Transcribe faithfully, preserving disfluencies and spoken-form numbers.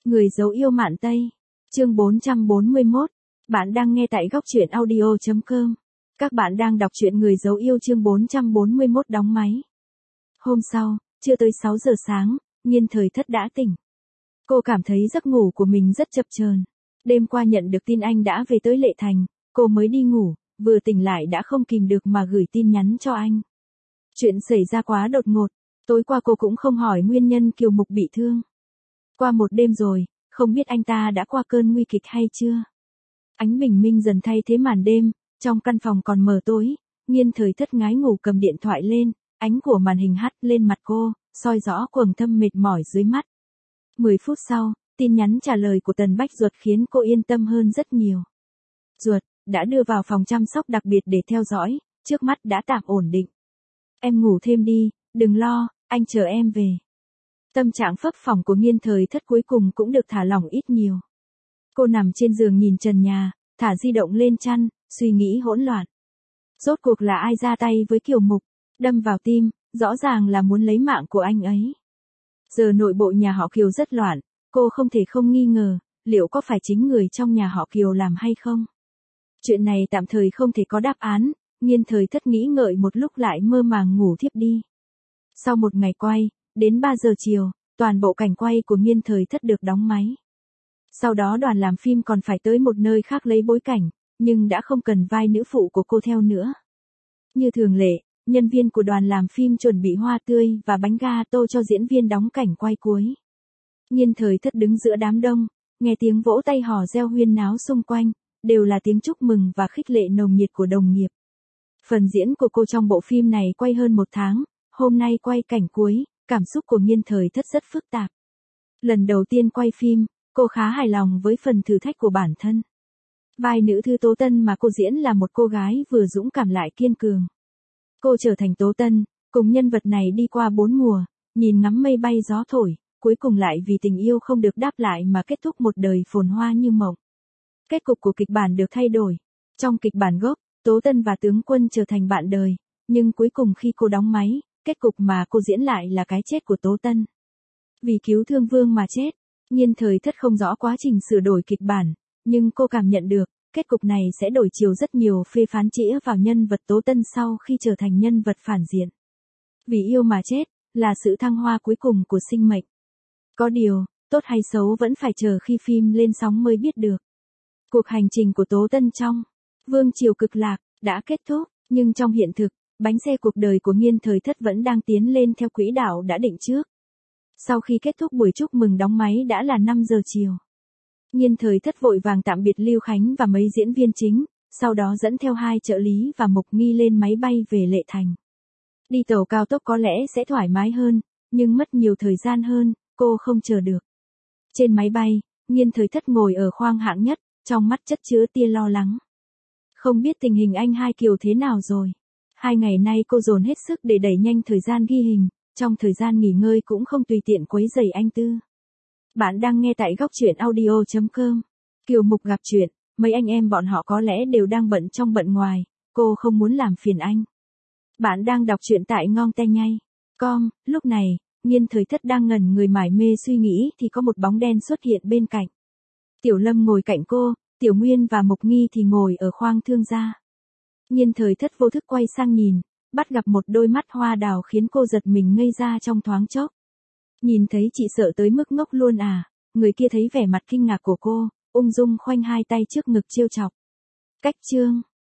Người dấu yêu Mạn Tây. Chương bốn trăm bốn mươi mốt. Bạn đang nghe tại góc truyện audio chấm com. Các bạn đang đọc truyện Người dấu yêu chương bốn trăm bốn mươi mốt đóng máy. Hôm sau, chưa tới sáu giờ sáng, Nhiên Thời Thất đã tỉnh. Cô cảm thấy giấc ngủ của mình rất chập chờn. Đêm qua nhận được tin anh đã về tới Lệ Thành, cô mới đi ngủ, vừa tỉnh lại đã không kìm được mà gửi tin nhắn cho anh. Chuyện xảy ra quá đột ngột, tối qua cô cũng không hỏi nguyên nhân Kiều Mục bị thương. Qua một đêm rồi, không biết anh ta đã qua cơn nguy kịch hay chưa. Ánh bình minh dần thay thế màn đêm, trong căn phòng còn mờ tối, Nhiên Thời Thất ngái ngủ cầm điện thoại lên, ánh của màn hình hắt lên mặt cô, soi rõ quầng thâm mệt mỏi dưới mắt. Mười phút sau, tin nhắn trả lời của Tần Bách Duật khiến cô yên tâm hơn rất nhiều. Duật, đã đưa vào phòng chăm sóc đặc biệt để theo dõi, trước mắt đã tạm ổn định. Em ngủ thêm đi, đừng lo, anh chờ em về. Tâm trạng phấp phỏng của Nhiên Thời Thất cuối cùng cũng được thả lỏng ít nhiều. Cô nằm trên giường nhìn trần nhà, thả di động lên chăn, suy nghĩ hỗn loạn. Rốt cuộc là ai ra tay với Kiều Mục, đâm vào tim, rõ ràng là muốn lấy mạng của anh ấy. Giờ nội bộ nhà họ Kiều rất loạn, cô không thể không nghi ngờ, liệu có phải chính người trong nhà họ Kiều làm hay không? Chuyện này tạm thời không thể có đáp án, Nhiên Thời Thất nghĩ ngợi một lúc lại mơ màng ngủ thiếp đi. Sau một ngày quay, đến ba giờ chiều, toàn bộ cảnh quay của Nhiên Thời Thất được đóng máy. Sau đó đoàn làm phim còn phải tới một nơi khác lấy bối cảnh, nhưng đã không cần vai nữ phụ của cô theo nữa. Như thường lệ, nhân viên của đoàn làm phim chuẩn bị hoa tươi và bánh gato cho diễn viên đóng cảnh quay cuối. Nhiên Thời Thất đứng giữa đám đông, nghe tiếng vỗ tay hò reo huyên náo xung quanh, đều là tiếng chúc mừng và khích lệ nồng nhiệt của đồng nghiệp. Phần diễn của cô trong bộ phim này quay hơn một tháng, hôm nay quay cảnh cuối, cảm xúc của Nhiên Thời Thất rất phức tạp. Lần đầu tiên quay phim, cô khá hài lòng với phần thử thách của bản thân. Vai nữ Thư Tố Tân mà cô diễn là một cô gái vừa dũng cảm lại kiên cường. Cô trở thành Tố Tân, cùng nhân vật này đi qua bốn mùa, nhìn ngắm mây bay gió thổi, cuối cùng lại vì tình yêu không được đáp lại mà kết thúc một đời phồn hoa như mộng. Kết cục của kịch bản được thay đổi. Trong kịch bản gốc, Tố Tân và tướng Quân trở thành bạn đời, nhưng cuối cùng khi cô đóng máy, kết cục mà cô diễn lại là cái chết của Tố Tân. Vì cứu thương Vương mà chết, Nhiên Thời Thất không rõ quá trình sửa đổi kịch bản, nhưng cô cảm nhận được, kết cục này sẽ đổi chiều rất nhiều phê phán chĩa vào nhân vật Tố Tân sau khi trở thành nhân vật phản diện. Vì yêu mà chết, là sự thăng hoa cuối cùng của sinh mệnh. Có điều, tốt hay xấu vẫn phải chờ khi phim lên sóng mới biết được. Cuộc hành trình của Tố Tân trong Vương Triều Cực Lạc đã kết thúc, nhưng trong hiện thực, bánh xe cuộc đời của Nhiên Thời Thất vẫn đang tiến lên theo quỹ đạo đã định trước. Sau khi kết thúc buổi chúc mừng đóng máy đã là năm giờ chiều. Nhiên Thời Thất vội vàng tạm biệt Lưu Khánh và mấy diễn viên chính, sau đó dẫn theo hai trợ lý và Mục Nghi lên máy bay về Lệ Thành. Đi tàu cao tốc có lẽ sẽ thoải mái hơn, nhưng mất nhiều thời gian hơn, cô không chờ được. Trên máy bay, Nhiên Thời Thất ngồi ở khoang hạng nhất, trong mắt chất chứa tia lo lắng. Không biết tình hình anh hai Kiều thế nào rồi. Hai ngày nay cô dồn hết sức để đẩy nhanh thời gian ghi hình, trong thời gian nghỉ ngơi cũng không tùy tiện quấy rầy anh Tư. Bạn đang nghe tại góc truyện audio chấm com. Kiều Mục gặp chuyện, mấy anh em bọn họ có lẽ đều đang bận trong bận ngoài, cô không muốn làm phiền anh. Bạn đang đọc truyện tại ngon te nhây chấm com, lúc này, Nhiên Thời Thất đang ngẩn người mải mê suy nghĩ thì có một bóng đen xuất hiện bên cạnh. Tiểu Lâm ngồi cạnh cô, Tiểu Nguyên và Mục Nghi thì ngồi ở khoang thương gia. Nhiên Thời Thất vô thức quay sang nhìn, bắt gặp một đôi mắt hoa đào khiến cô giật mình ngây ra trong thoáng chốc. Nhìn thấy chị sợ tới mức ngốc luôn à, người kia thấy vẻ mặt kinh ngạc của cô, ung dung khoanh hai tay trước ngực trêu chọc. Cách chương